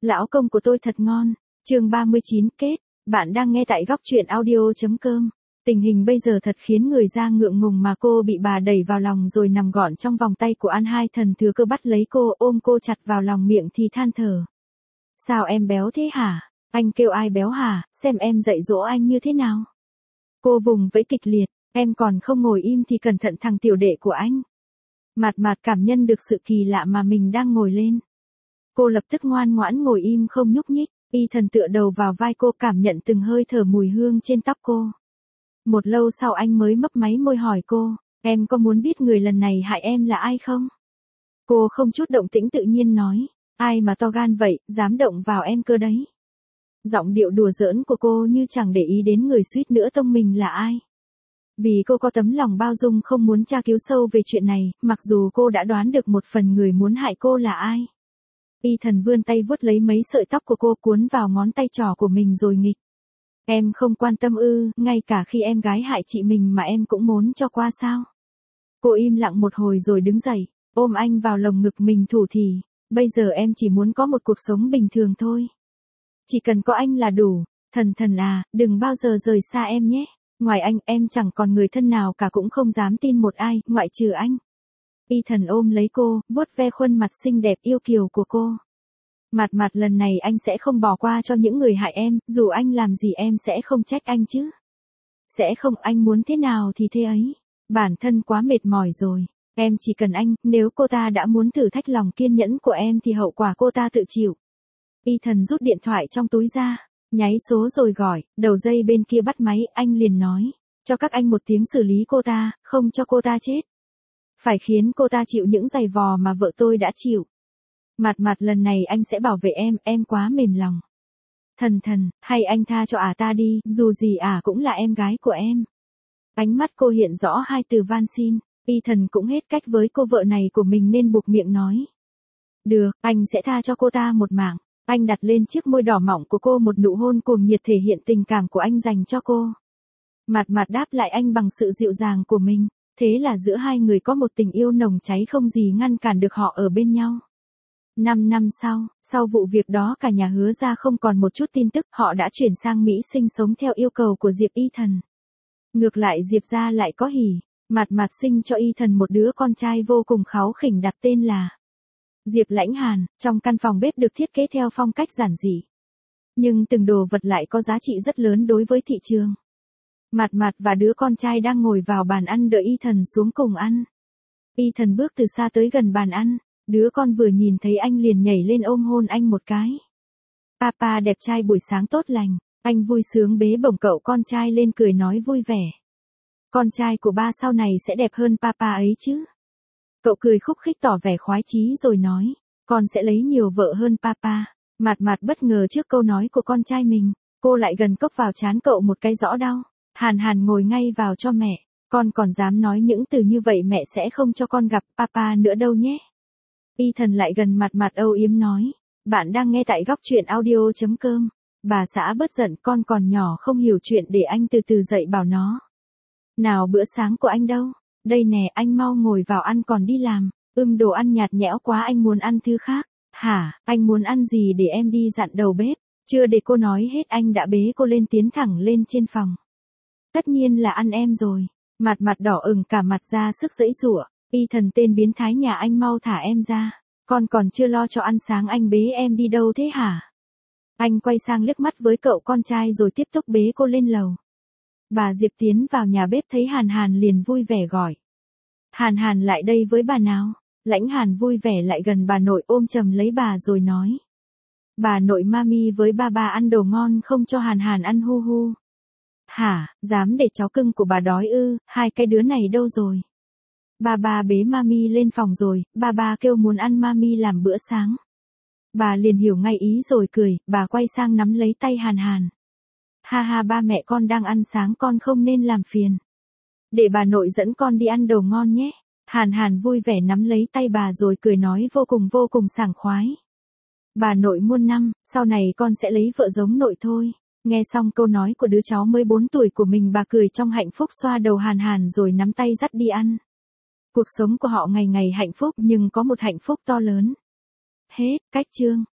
Lão công của tôi thật ngon. Chương 39 kết. Bạn đang nghe tại góc truyện audio.com. Tình hình bây giờ thật khiến người ra ngượng ngùng mà cô bị bà đẩy vào lòng rồi nằm gọn trong vòng tay của An Hai Thần thừa cơ bắt lấy cô, ôm cô chặt vào lòng, miệng thì than thở. Sao em béo thế hả? Anh kêu ai béo hả? Xem em dạy dỗ anh như thế nào. Cô vùng vẫy kịch liệt, em còn không ngồi im thì cẩn thận thằng tiểu đệ của anh. Mạt Mạt cảm nhận được sự kỳ lạ mà mình đang ngồi lên. Cô lập tức ngoan ngoãn ngồi im không nhúc nhích, Y Thần tựa đầu vào vai cô, cảm nhận từng hơi thở mùi hương trên tóc cô. Một lâu sau anh mới mấp máy môi hỏi cô, em có muốn biết người lần này hại em là ai không? Cô không chút động tĩnh tự nhiên nói, ai mà to gan vậy, dám động vào em cơ đấy. Giọng điệu đùa giỡn của cô như chẳng để ý đến người suýt nữa tông mình là ai. Vì cô có tấm lòng bao dung không muốn tra cứu sâu về chuyện này, mặc dù cô đã đoán được một phần người muốn hại cô là ai. Y Thần vươn tay vuốt lấy mấy sợi tóc của cô, cuốn vào ngón tay trỏ của mình rồi nghịch. Em không quan tâm ư? Ngay cả khi em gái hại chị mình mà em cũng muốn cho qua sao? Cô im lặng một hồi rồi đứng dậy, ôm anh vào lồng ngực mình thủ thỉ. Bây giờ em chỉ muốn có một cuộc sống bình thường thôi. Chỉ cần có anh là đủ. Thần thần à, đừng bao giờ rời xa em nhé. Ngoài anh, em chẳng còn người thân nào cả, cũng không dám tin một ai, ngoại trừ anh. Y Thần ôm lấy cô, vuốt ve khuôn mặt xinh đẹp yêu kiều của cô. Mạt Mạt, lần này anh sẽ không bỏ qua cho những người hại em, dù anh làm gì em sẽ không trách anh chứ. Sẽ không, anh muốn thế nào thì thế ấy. Bản thân quá mệt mỏi rồi. Em chỉ cần anh, nếu cô ta đã muốn thử thách lòng kiên nhẫn của em thì hậu quả cô ta tự chịu. Y Thần rút điện thoại trong túi ra, nháy số rồi gọi, đầu dây bên kia bắt máy, anh liền nói, cho các anh một tiếng xử lý cô ta, không cho cô ta chết. Phải khiến cô ta chịu những giày vò mà vợ tôi đã chịu. Mạt Mạt, lần này anh sẽ bảo vệ em quá mềm lòng. Thần thần, hay anh tha cho ta đi, dù gì cũng là em gái của em. Ánh mắt cô hiện rõ hai từ van xin, Y Thần cũng hết cách với cô vợ này của mình nên buộc miệng nói. Được, anh sẽ tha cho cô ta một mạng. Anh đặt lên chiếc môi đỏ mọng của cô một nụ hôn cuồng nhiệt thể hiện tình cảm của anh dành cho cô. Mạt Mạt đáp lại anh bằng sự dịu dàng của mình, thế là giữa hai người có một tình yêu nồng cháy không gì ngăn cản được họ ở bên nhau. 5 năm sau vụ việc đó cả nhà Hứa ra không còn một chút tin tức, họ đã chuyển sang Mỹ sinh sống theo yêu cầu của Diệp Y Thần. Ngược lại Diệp ra lại có hỉ, Mạt Mạt sinh cho Y Thần một đứa con trai vô cùng kháu khỉnh đặt tên là Diệp Lãnh Hàn. Trong căn phòng bếp được thiết kế theo phong cách giản dị, nhưng từng đồ vật lại có giá trị rất lớn đối với thị trường. Mạt Mạt và đứa con trai đang ngồi vào bàn ăn đợi Y Thần xuống cùng ăn. Y Thần bước từ xa tới gần bàn ăn, đứa con vừa nhìn thấy anh liền nhảy lên ôm hôn anh một cái. Papa đẹp trai, buổi sáng tốt lành. Anh vui sướng bế bổng cậu con trai lên, cười nói vui vẻ. Con trai của ba sau này sẽ đẹp hơn papa ấy chứ. Cậu cười khúc khích tỏ vẻ khoái chí rồi nói, con sẽ lấy nhiều vợ hơn papa. Mạt Mạt bất ngờ trước câu nói của con trai mình, cô lại gần cốc vào trán cậu một cái rõ đau. Hàn Hàn ngồi ngay vào cho mẹ, con còn dám nói những từ như vậy, mẹ sẽ không cho con gặp papa nữa đâu nhé. Y Thần lại gần Mạt Mạt âu yếm nói, bạn đang nghe tại góc truyện audio.com. Bà xã bớt giận, con còn nhỏ không hiểu chuyện, để anh từ từ dạy bảo nó. Nào, bữa sáng của anh đâu? Đây nè, anh mau ngồi vào ăn, còn đi làm. Đồ ăn nhạt nhẽo quá, anh muốn ăn thứ khác. Hả, anh muốn ăn gì để em đi dặn đầu bếp? Chưa để cô nói hết anh đã bế cô lên tiến thẳng lên trên phòng. Tất nhiên là ăn em rồi. Mạt Mạt đỏ ửng cả mặt ra sức giãy giụa. Y Thần, tên biến thái nhà anh, mau thả em ra. Con còn chưa lo cho ăn sáng, anh bế em đi đâu thế hả? Anh quay sang liếc mắt với cậu con trai rồi tiếp tục bế cô lên lầu. Bà Diệp tiến vào nhà bếp thấy Hàn Hàn liền vui vẻ gọi. Hàn Hàn, lại đây với bà nào. Lãnh Hàn vui vẻ lại gần bà nội, ôm chầm lấy bà rồi nói. Bà nội, mami với ba ăn đồ ngon không cho Hàn Hàn ăn hu hu. Hả, dám để cháu cưng của bà đói ư? Hai cái đứa này đâu rồi? Ba bế mami lên phòng rồi, ba kêu muốn ăn mami làm bữa sáng. Bà liền hiểu ngay ý rồi cười, bà quay sang nắm lấy tay Hàn Hàn. Ha ha, ba mẹ con đang ăn sáng, con không nên làm phiền. Để bà nội dẫn con đi ăn đồ ngon nhé. Hàn Hàn vui vẻ nắm lấy tay bà rồi cười nói vô cùng sảng khoái. Bà nội muôn năm, sau này con sẽ lấy vợ giống nội thôi. Nghe xong câu nói của đứa cháu mới 4 tuổi của mình, bà cười trong hạnh phúc xoa đầu Hàn Hàn rồi nắm tay dắt đi ăn. Cuộc sống của họ ngày ngày hạnh phúc, nhưng có một hạnh phúc to lớn. Hết, cách chương.